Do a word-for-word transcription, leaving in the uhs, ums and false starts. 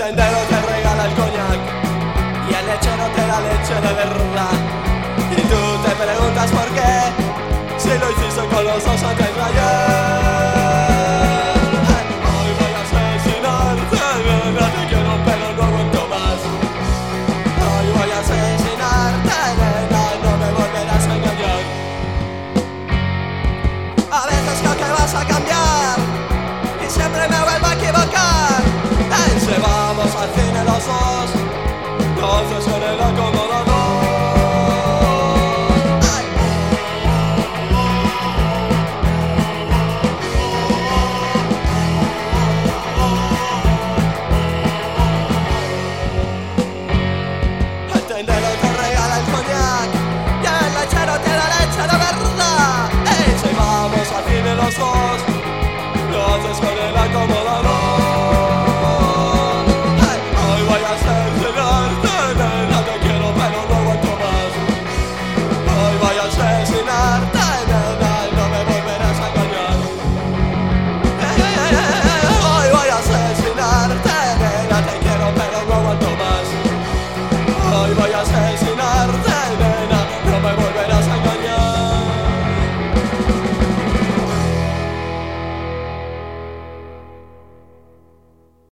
tendero te regala el coñac y el lechero te da leche de verdad. Y tú te preguntas por qué, si lo hiciste con los dos antes de ayer.